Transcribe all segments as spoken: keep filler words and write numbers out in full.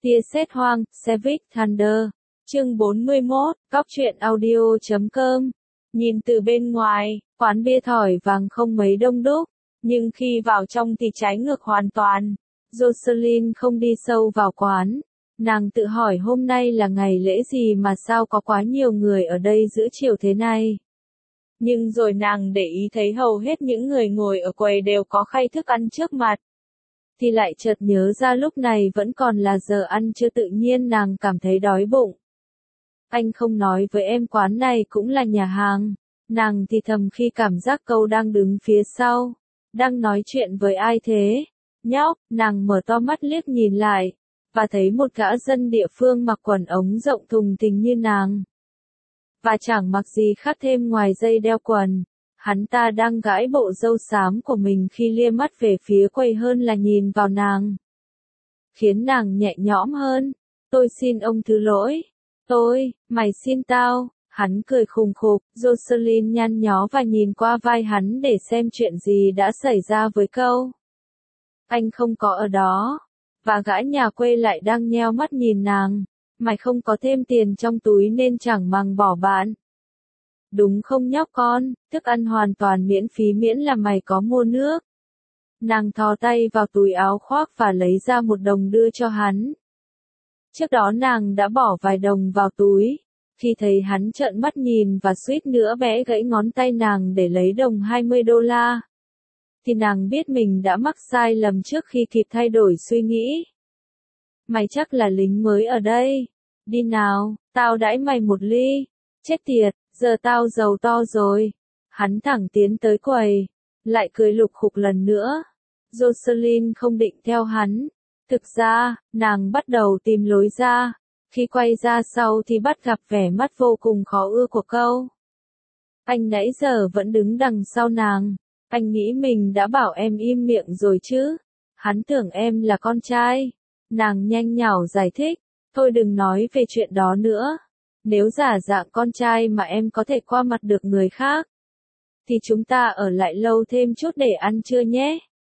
Tia sét hoang, Savage Thunder. Chương bốn mươi mốt, Góc truyện audio chấm com. Nhìn từ bên ngoài, quán bia thỏi vàng không mấy đông đúc, nhưng khi vào trong thì trái ngược hoàn toàn. Jocelyn không đi sâu vào quán. Nàng tự hỏi hôm nay là ngày lễ gì mà sao có quá nhiều người ở đây giữa chiều thế này. Nhưng rồi nàng để ý thấy hầu hết những người ngồi ở quầy đều có khay thức ăn trước mặt. Thì lại chợt nhớ ra lúc này vẫn còn là giờ ăn trưa, tự nhiên nàng cảm thấy đói bụng. Anh không nói với em quán này cũng là nhà hàng. Nàng thì thầm khi cảm giác Câu đang đứng phía sau. Đang nói chuyện với ai thế? Nhóc, nàng mở to mắt liếc nhìn lại. Và thấy một gã dân địa phương mặc quần ống rộng thùng thình như nàng. Và chẳng mặc gì khác thêm ngoài dây đeo quần. Hắn ta đang gãi bộ râu xám của mình khi lia mắt về phía quầy hơn là nhìn vào nàng. Khiến nàng nhẹ nhõm hơn. Tôi xin ông thứ lỗi. Tôi, mày xin tao. Hắn cười khùng khục. Jocelyn nhăn nhó và nhìn qua vai hắn để xem chuyện gì đã xảy ra với Câu. Anh không có ở đó. Và gã nhà quê lại đang nheo mắt nhìn nàng. Mày không có thêm tiền trong túi nên chẳng màng bỏ bạn. Đúng không nhóc con, thức ăn hoàn toàn miễn phí miễn là mày có mua nước. Nàng thò tay vào túi áo khoác và lấy ra một đồng đưa cho hắn. Trước đó nàng đã bỏ vài đồng vào túi. Khi thấy hắn trợn mắt nhìn và suýt nữa bẽ gãy ngón tay nàng để lấy đồng hai mươi đô la. Thì nàng biết mình đã mắc sai lầm trước khi kịp thay đổi suy nghĩ. Mày chắc là lính mới ở đây. Đi nào, tao đãi mày một ly. Chết tiệt, giờ tao giàu to rồi. Hắn thẳng tiến tới quầy. Lại cười lục khục lần nữa. Jocelyn không định theo hắn. Thực ra, nàng bắt đầu tìm lối ra. Khi quay ra sau thì bắt gặp vẻ mắt vô cùng khó ưa của Câu. Anh nãy giờ vẫn đứng đằng sau nàng. Anh nghĩ mình đã bảo em im miệng rồi chứ. Hắn tưởng em là con trai. Nàng nhanh nhảu giải thích. Thôi đừng nói về chuyện đó nữa. Nếu giả dạng con trai mà em có thể qua mặt được người khác, thì chúng ta ở lại lâu thêm chút để ăn trưa nhé.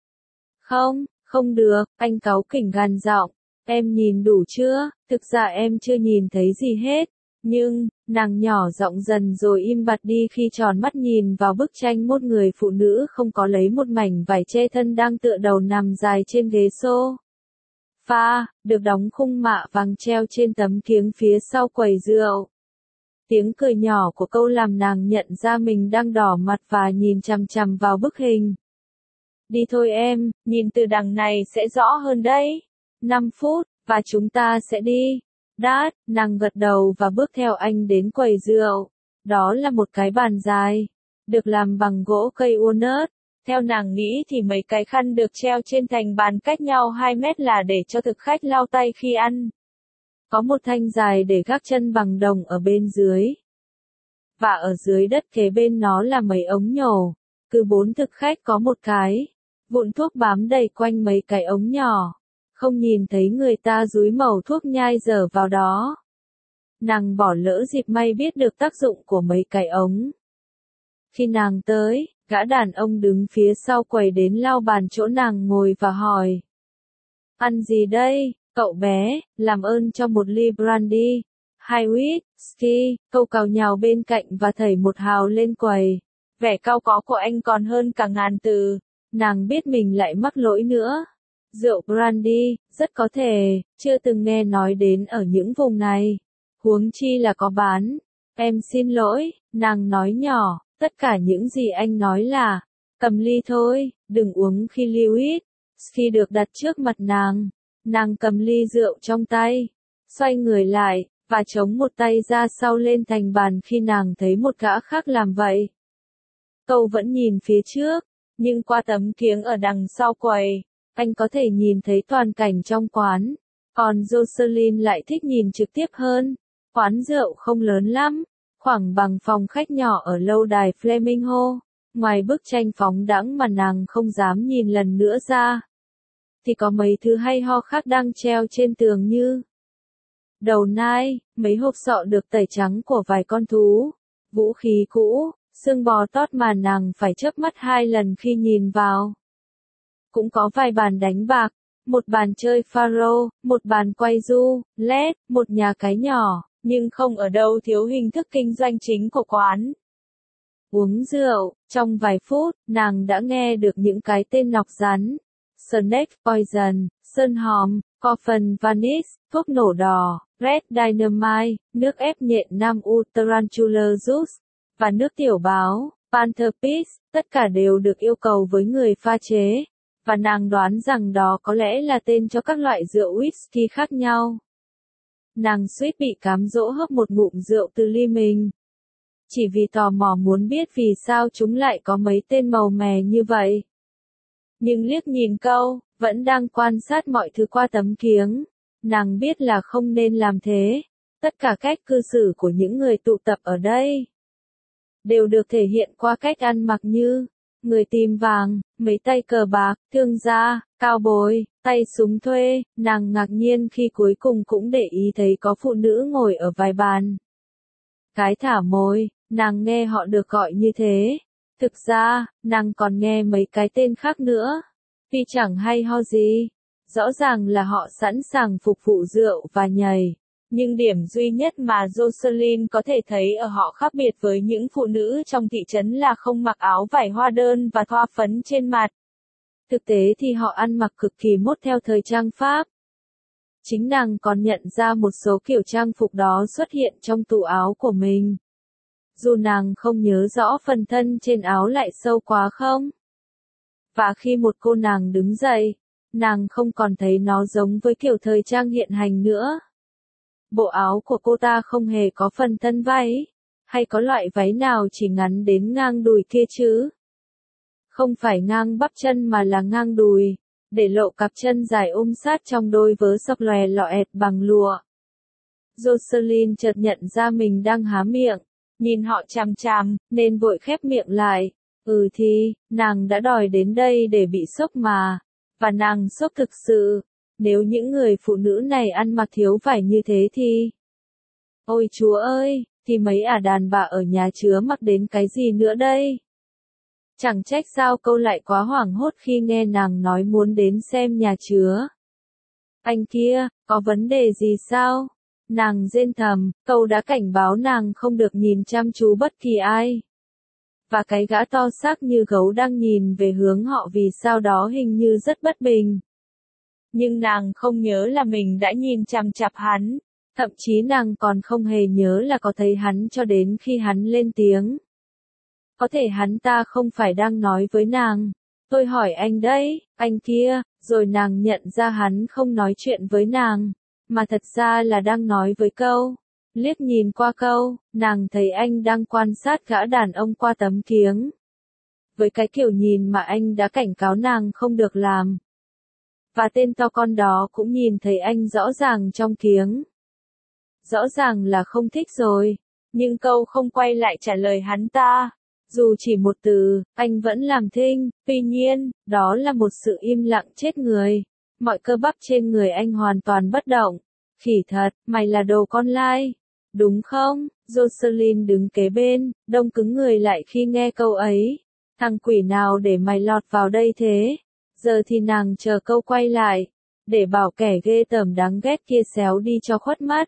Không, không được, anh cáu kỉnh gằn giọng. Em nhìn đủ chưa? Thực ra em chưa nhìn thấy gì hết. Nhưng, nàng nhỏ giọng dần rồi im bặt đi khi tròn mắt nhìn vào bức tranh một người phụ nữ không có lấy một mảnh vải che thân đang tựa đầu nằm dài trên ghế xô. Pha, được đóng khung mạ vàng treo trên tấm kiếng phía sau quầy rượu. Tiếng cười nhỏ của Câu làm nàng nhận ra mình đang đỏ mặt và nhìn chằm chằm vào bức hình. Đi thôi em, nhìn từ đằng này sẽ rõ hơn đấy. năm phút, và chúng ta sẽ đi. Đát, nàng gật đầu và bước theo anh đến quầy rượu. Đó là một cái bàn dài, được làm bằng gỗ cây walnut. Theo nàng nghĩ thì mấy cái khăn được treo trên thành bàn cách nhau hai mét là để cho thực khách lau tay khi ăn. Có một thanh dài để gác chân bằng đồng ở bên dưới. Và ở dưới đất kế bên nó là mấy ống nhổ. Cứ bốn thực khách có một cái. Vụn thuốc bám đầy quanh mấy cái ống nhỏ. Không nhìn thấy người ta dúi mẩu thuốc nhai dở vào đó. Nàng bỏ lỡ dịp may biết được tác dụng của mấy cái ống. Khi nàng tới, gã đàn ông đứng phía sau quầy đến lau bàn chỗ nàng ngồi và hỏi. Ăn gì đây, cậu bé, làm ơn cho một ly brandy, hai whisky. Câu cào nhào bên cạnh và thảy một hào lên quầy. Vẻ cau có của anh còn hơn cả ngàn từ. Nàng biết mình lại mắc lỗi nữa. Rượu brandy, rất có thể, chưa từng nghe nói đến ở những vùng này. Huống chi là có bán. Em xin lỗi, nàng nói nhỏ. Tất cả những gì anh nói là, cầm ly thôi, đừng uống khi Lewis. Khi được đặt trước mặt nàng, nàng cầm ly rượu trong tay, xoay người lại, và chống một tay ra sau lên thành bàn khi nàng thấy một gã khác làm vậy. Câu vẫn nhìn phía trước, nhưng qua tấm kiếng ở đằng sau quầy, anh có thể nhìn thấy toàn cảnh trong quán. Còn Jocelyn lại thích nhìn trực tiếp hơn. Quán rượu không lớn lắm. Khoảng bằng phòng khách nhỏ ở lâu đài Flamingo. Ngoài bức tranh phóng đãng mà nàng không dám nhìn lần nữa ra, thì có mấy thứ hay ho khác đang treo trên tường như đầu nai, mấy hộp sọ được tẩy trắng của vài con thú, vũ khí cũ, xương bò tót mà nàng phải chớp mắt hai lần khi nhìn vào. Cũng có vài bàn đánh bạc, một bàn chơi faro, một bàn quay du, led, một nhà cái nhỏ, nhưng không ở đâu thiếu hình thức kinh doanh chính của quán. Uống rượu, trong vài phút, nàng đã nghe được những cái tên nọc rắn. Snake Poison, Sơn Hòm, Coffin Vanish, thuốc nổ đỏ, Red Dynamite, nước ép nhện Nam U Tarantula Juice, và nước tiểu báo, Panther Peace, tất cả đều được yêu cầu với người pha chế. Và nàng đoán rằng đó có lẽ là tên cho các loại rượu whisky khác nhau. Nàng suýt bị cám dỗ hớp một ngụm rượu từ ly mình. Chỉ vì tò mò muốn biết vì sao chúng lại có mấy tên màu mè như vậy. Nhưng liếc nhìn câu, vẫn đang quan sát mọi thứ qua tấm kiếng. Nàng biết là không nên làm thế. Tất cả cách cư xử của những người tụ tập ở đây đều được thể hiện qua cách ăn mặc như người tìm vàng, mấy tay cờ bạc, thương gia, cao bồi, tay súng thuê. Nàng ngạc nhiên khi cuối cùng cũng để ý thấy có phụ nữ ngồi ở vài bàn. Cái thả môi, nàng nghe họ được gọi như thế. Thực ra, nàng còn nghe mấy cái tên khác nữa. Vì chẳng hay ho gì. Rõ ràng là họ sẵn sàng phục vụ rượu và nhảy. Nhưng điểm duy nhất mà Jocelyn có thể thấy ở họ khác biệt với những phụ nữ trong thị trấn là không mặc áo vải hoa đơn và thoa phấn trên mặt. Thực tế thì họ ăn mặc cực kỳ mốt theo thời trang Pháp. Chính nàng còn nhận ra một số kiểu trang phục đó xuất hiện trong tủ áo của mình. Dù nàng không nhớ rõ phần thân trên áo lại sâu quá không. Và khi một cô nàng đứng dậy, nàng không còn thấy nó giống với kiểu thời trang hiện hành nữa. Bộ áo của cô ta không hề có phần thân váy, hay có loại váy nào chỉ ngắn đến ngang đùi kia chứ. Không phải ngang bắp chân mà là ngang đùi, để lộ cặp chân dài ôm sát trong đôi vớ sọc lòe lọẹt bằng lụa. Jocelyn chợt nhận ra mình đang há miệng, nhìn họ chằm chằm, nên vội khép miệng lại. Ừ thì, nàng đã đòi đến đây để bị sốc mà, và nàng sốc thực sự. Nếu những người phụ nữ này ăn mặc thiếu vải như thế thì... Ôi Chúa ơi, thì mấy ả đàn bà ở nhà chứa mặc đến cái gì nữa đây? Chẳng trách sao câu lại quá hoảng hốt khi nghe nàng nói muốn đến xem nhà chứa. Anh kia, có vấn đề gì sao? Nàng rên thầm, câu đã cảnh báo nàng không được nhìn chăm chú bất kỳ ai. Và cái gã to xác như gấu đang nhìn về hướng họ vì sao đó hình như rất bất bình. Nhưng nàng không nhớ là mình đã nhìn chằm chằm hắn, thậm chí nàng còn không hề nhớ là có thấy hắn cho đến khi hắn lên tiếng. Có thể hắn ta không phải đang nói với nàng. Tôi hỏi anh đấy, anh kia, rồi nàng nhận ra hắn không nói chuyện với nàng, mà thật ra là đang nói với câu. Liếc nhìn qua câu, nàng thấy anh đang quan sát gã đàn ông qua tấm kiếng. Với cái kiểu nhìn mà anh đã cảnh cáo nàng không được làm. Và tên to con đó cũng nhìn thấy anh rõ ràng trong kiếng. Rõ ràng là không thích rồi, nhưng câu không quay lại trả lời hắn ta. Dù chỉ một từ, anh vẫn làm thinh, tuy nhiên, đó là một sự im lặng chết người. Mọi cơ bắp trên người anh hoàn toàn bất động. Khỉ thật, mày là đồ con lai. Đúng không? Jocelyn đứng kế bên, đông cứng người lại khi nghe câu ấy. Thằng quỷ nào để mày lọt vào đây thế? Giờ thì nàng chờ câu quay lại, để bảo kẻ ghê tởm đáng ghét kia xéo đi cho khuất mắt.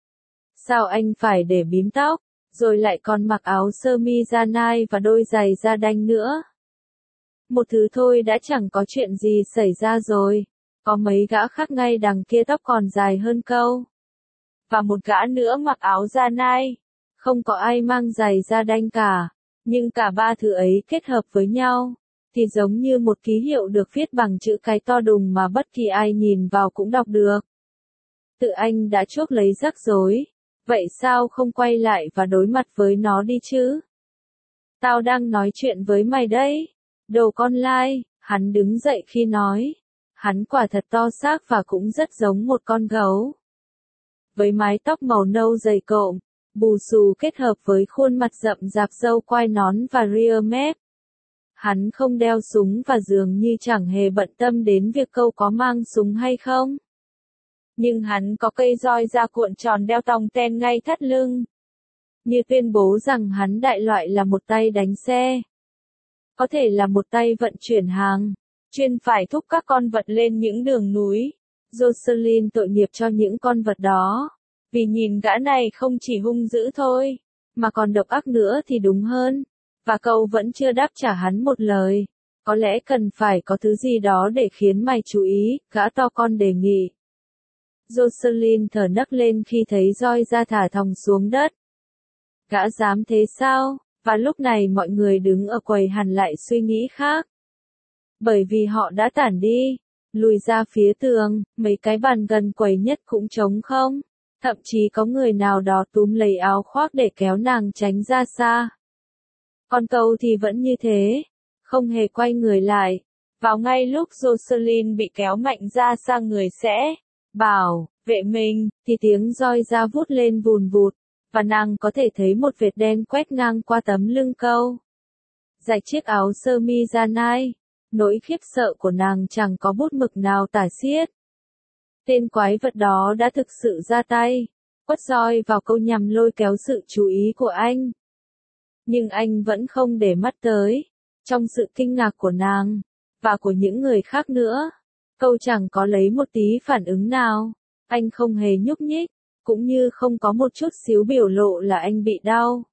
Sao anh phải để bím tóc, rồi lại còn mặc áo sơ mi da nai và đôi giày da đanh nữa? Một thứ thôi đã chẳng có chuyện gì xảy ra rồi, có mấy gã khác ngay đằng kia tóc còn dài hơn câu. Và một gã nữa mặc áo da nai, không có ai mang giày da đanh cả, nhưng cả ba thứ ấy kết hợp với nhau. Thì giống như một ký hiệu được viết bằng chữ cái to đùng mà bất kỳ ai nhìn vào cũng đọc được. Tự anh đã chuốc lấy rắc rối, vậy sao không quay lại và đối mặt với nó đi chứ? Tao đang nói chuyện với mày đấy, đồ con lai, hắn đứng dậy khi nói. Hắn quả thật to xác và cũng rất giống một con gấu. Với mái tóc màu nâu dày cộm, bù xù kết hợp với khuôn mặt rậm rạp râu quai nón và ria mép. Hắn không đeo súng và dường như chẳng hề bận tâm đến việc câu có mang súng hay không. Nhưng hắn có cây roi da cuộn tròn đeo tòng ten ngay thắt lưng. Như tuyên bố rằng hắn đại loại là một tay đánh xe. Có thể là một tay vận chuyển hàng. chuyên phải thúc các con vật lên những đường núi. Jocelyn tội nghiệp cho những con vật đó, vì nhìn gã này không chỉ hung dữ thôi, mà còn độc ác nữa thì đúng hơn. Và cậu vẫn chưa đáp trả hắn một lời. Có lẽ cần phải có thứ gì đó để khiến mày chú ý, gã to con đề nghị. Jocelyn thở nấc lên khi thấy roi ra thả thòng xuống đất. Gã dám thế sao? Và lúc này mọi người đứng ở quầy hẳn lại suy nghĩ khác. Bởi vì họ đã tản đi, lùi ra phía tường, mấy cái bàn gần quầy nhất cũng trống không. Thậm chí có người nào đó túm lấy áo khoác để kéo nàng tránh ra xa. Còn cậu thì vẫn như thế, không hề quay người lại. Vào ngay lúc Jocelyn bị kéo mạnh ra xa người sẽ bảo vệ mình, thì tiếng roi ra vút lên vùn vụt, và nàng có thể thấy một vệt đen quét ngang qua tấm lưng câu. Rạch chiếc áo sơ mi ra nai, nỗi khiếp sợ của nàng chẳng có bút mực nào tả xiết. Tên quái vật đó đã thực sự ra tay, quất roi vào câu nhằm lôi kéo sự chú ý của anh. Nhưng anh vẫn không để mắt tới. Trong sự kinh ngạc của nàng, và của những người khác nữa, câu chẳng có lấy một tí phản ứng nào. Anh không hề nhúc nhích, cũng như không có một chút xíu biểu lộ là anh bị đau.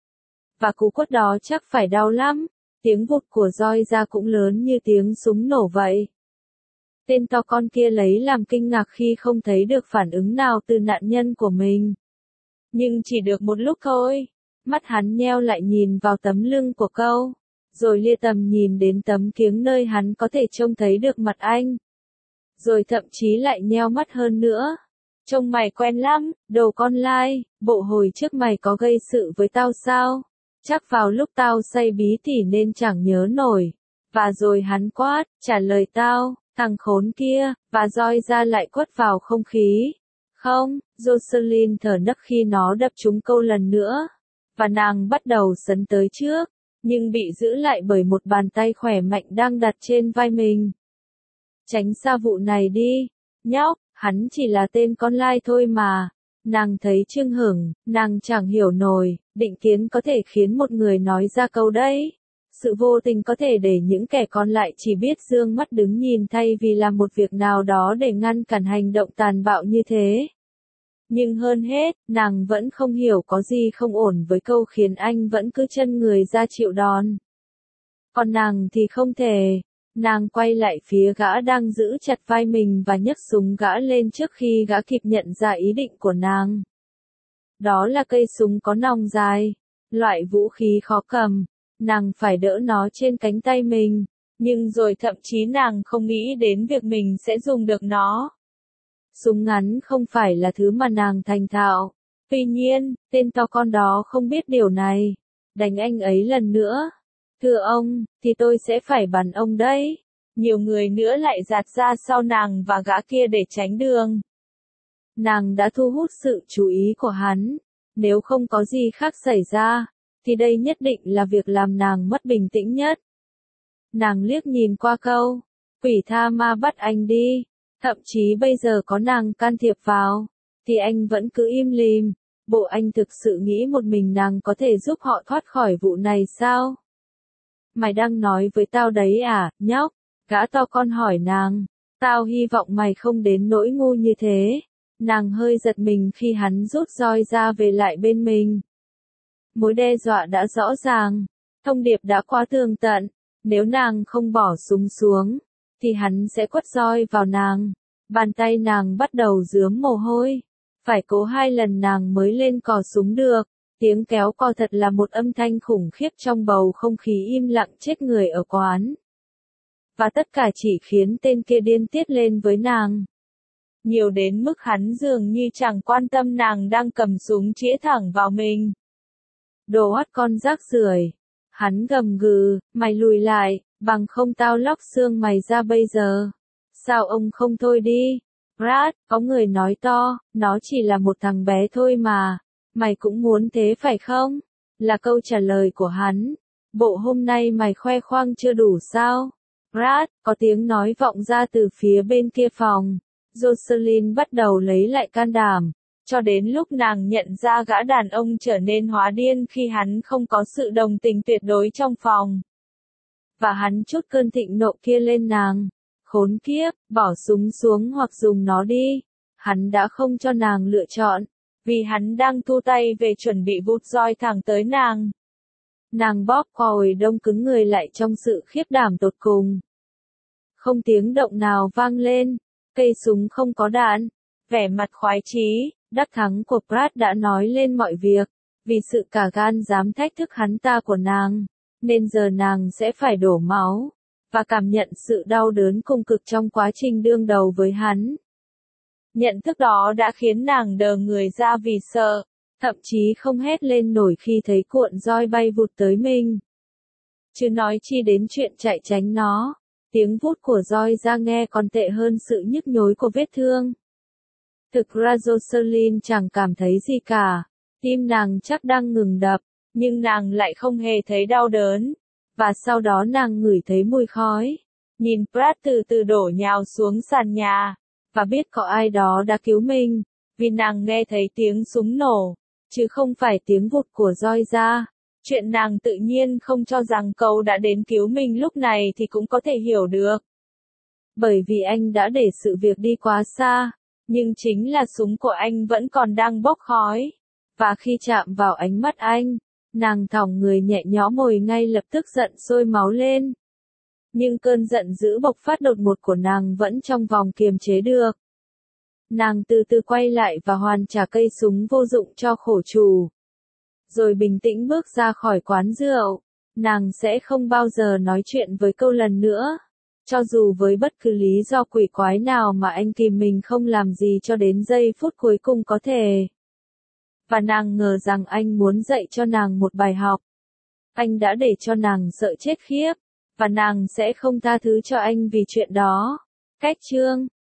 Và cú quất đó chắc phải đau lắm, tiếng vụt của roi ra cũng lớn như tiếng súng nổ vậy. Tên to con kia lấy làm kinh ngạc khi không thấy được phản ứng nào từ nạn nhân của mình. Nhưng chỉ được một lúc thôi, mắt hắn nheo lại nhìn vào tấm lưng của câu, rồi lia tầm nhìn đến tấm kiếng nơi hắn có thể trông thấy được mặt anh. Rồi thậm chí lại nheo mắt hơn nữa. Trông mày quen lắm, đồ con lai, bộ hồi trước mày có gây sự với tao sao? Chắc vào lúc tao say bí tỉ nên chẳng nhớ nổi. Và rồi hắn quát, trả lời tao, thằng khốn kia, và roi ra lại quất vào không khí. Không, Jocelyn thở nấc khi nó đập trúng câu lần nữa. Và nàng bắt đầu sấn tới trước, nhưng bị giữ lại bởi một bàn tay khỏe mạnh đang đặt trên vai mình. Tránh xa vụ này đi, nhóc, hắn chỉ là tên con lai thôi mà. Nàng thấy chưng hửng, nàng chẳng hiểu nổi, định kiến có thể khiến một người nói ra câu đấy. Sự vô tình có thể để những kẻ còn lại chỉ biết dương mắt đứng nhìn thay vì làm một việc nào đó để ngăn cản hành động tàn bạo như thế. Nhưng hơn hết, nàng vẫn không hiểu có gì không ổn với câu khiến anh vẫn cứ chân người ra chịu đòn. Còn nàng thì không thể. Nàng quay lại phía gã đang giữ chặt vai mình và nhấc súng gã lên trước khi gã kịp nhận ra ý định của nàng. Đó là cây súng có nòng dài, loại vũ khí khó cầm. Nàng phải đỡ nó trên cánh tay mình, nhưng rồi thậm chí nàng không nghĩ đến việc mình sẽ dùng được nó. Súng ngắn không phải là thứ mà nàng thành thạo. Tuy nhiên, tên to con đó không biết điều này. Đánh anh ấy lần nữa. Thưa ông, thì tôi sẽ phải bắn ông đấy. Nhiều người nữa lại dạt ra sau nàng và gã kia để tránh đường. Nàng đã thu hút sự chú ý của hắn. Nếu không có gì khác xảy ra, thì đây nhất định là việc làm nàng mất bình tĩnh nhất. Nàng liếc nhìn qua câu, quỷ tha ma bắt anh đi. Thậm chí bây giờ có nàng can thiệp vào, thì anh vẫn cứ im lìm. Bộ anh thực sự nghĩ một mình nàng có thể giúp họ thoát khỏi vụ này sao? Mày đang nói với tao đấy à, nhóc? Gã to con hỏi nàng. Tao hy vọng mày không đến nỗi ngu như thế. Nàng hơi giật mình khi hắn rút roi ra về lại bên mình. Mối đe dọa đã rõ ràng. Thông điệp đã quá tường tận. Nếu nàng không bỏ súng xuống, thì hắn sẽ quất roi vào nàng. Bàn tay nàng bắt đầu rướm mồ hôi. Phải cố hai lần nàng mới lên cò súng được. Tiếng kéo cò thật là một âm thanh khủng khiếp trong bầu không khí im lặng chết người ở quán. Và tất cả chỉ khiến tên kia điên tiết lên với nàng. Nhiều đến mức hắn dường như chẳng quan tâm nàng đang cầm súng chĩa thẳng vào mình. Đồ hót con rác rưởi. Hắn gầm gừ, mày lùi lại, bằng không tao lóc xương mày ra bây giờ. Sao ông không thôi đi? Brad, có người nói to, nó chỉ là một thằng bé thôi mà. Mày cũng muốn thế phải không? Là câu trả lời của hắn. Bộ hôm nay mày khoe khoang chưa đủ sao? Brad, có tiếng nói vọng ra từ phía bên kia phòng. Jocelyn bắt đầu lấy lại can đảm. Cho đến lúc nàng nhận ra gã đàn ông trở nên hóa điên khi hắn không có sự đồng tình tuyệt đối trong phòng. và hắn trút cơn thịnh nộ kia lên nàng. Khốn kiếp, bỏ súng xuống hoặc dùng nó đi. Hắn đã không cho nàng lựa chọn, vì hắn đang thu tay về chuẩn bị vụt roi thẳng tới nàng. Nàng bóp còi đông cứng người lại trong sự khiếp đảm tột cùng. Không tiếng động nào vang lên, cây súng không có đạn. Vẻ mặt khoái chí, đắc thắng của Pratt đã nói lên mọi việc, vì sự cả gan dám thách thức hắn ta của nàng, nên giờ nàng sẽ phải đổ máu, và cảm nhận sự đau đớn cùng cực trong quá trình đương đầu với hắn. Nhận thức đó đã khiến nàng đờ người ra vì sợ, thậm chí không hét lên nổi khi thấy cuộn roi bay vụt tới mình. Chứ nói chi đến chuyện chạy tránh nó, tiếng vút của roi ra nghe còn tệ hơn sự nhức nhối của vết thương. Thực ra Jocelyn chẳng cảm thấy gì cả, tim nàng chắc đang ngừng đập, nhưng nàng lại không hề thấy đau đớn, và sau đó nàng ngửi thấy mùi khói, nhìn Pratt từ từ đổ nhào xuống sàn nhà, và biết có ai đó đã cứu mình, vì nàng nghe thấy tiếng súng nổ, chứ không phải tiếng vụt của roi ra. Chuyện nàng tự nhiên không cho rằng cậu đã đến cứu mình lúc này thì cũng có thể hiểu được. Bởi vì anh đã để sự việc đi quá xa, nhưng chính là súng của anh vẫn còn đang bốc khói. Và khi chạm vào ánh mắt anh, nàng thòng người nhẹ nhõm ngồi ngay lập tức giận sôi máu lên. Nhưng cơn giận dữ bộc phát đột ngột của nàng vẫn trong vòng kiềm chế được. Nàng từ từ quay lại và hoàn trả cây súng vô dụng cho khổ chủ. Rồi bình tĩnh bước ra khỏi quán rượu. Nàng sẽ không bao giờ nói chuyện với câu lần nữa. Cho dù với bất cứ lý do quỷ quái nào mà anh kìm mình không làm gì cho đến giây phút cuối cùng có thể. Và nàng ngờ rằng anh muốn dạy cho nàng một bài học. Anh đã để cho nàng sợ chết khiếp, và nàng sẽ không tha thứ cho anh vì chuyện đó. Cách chương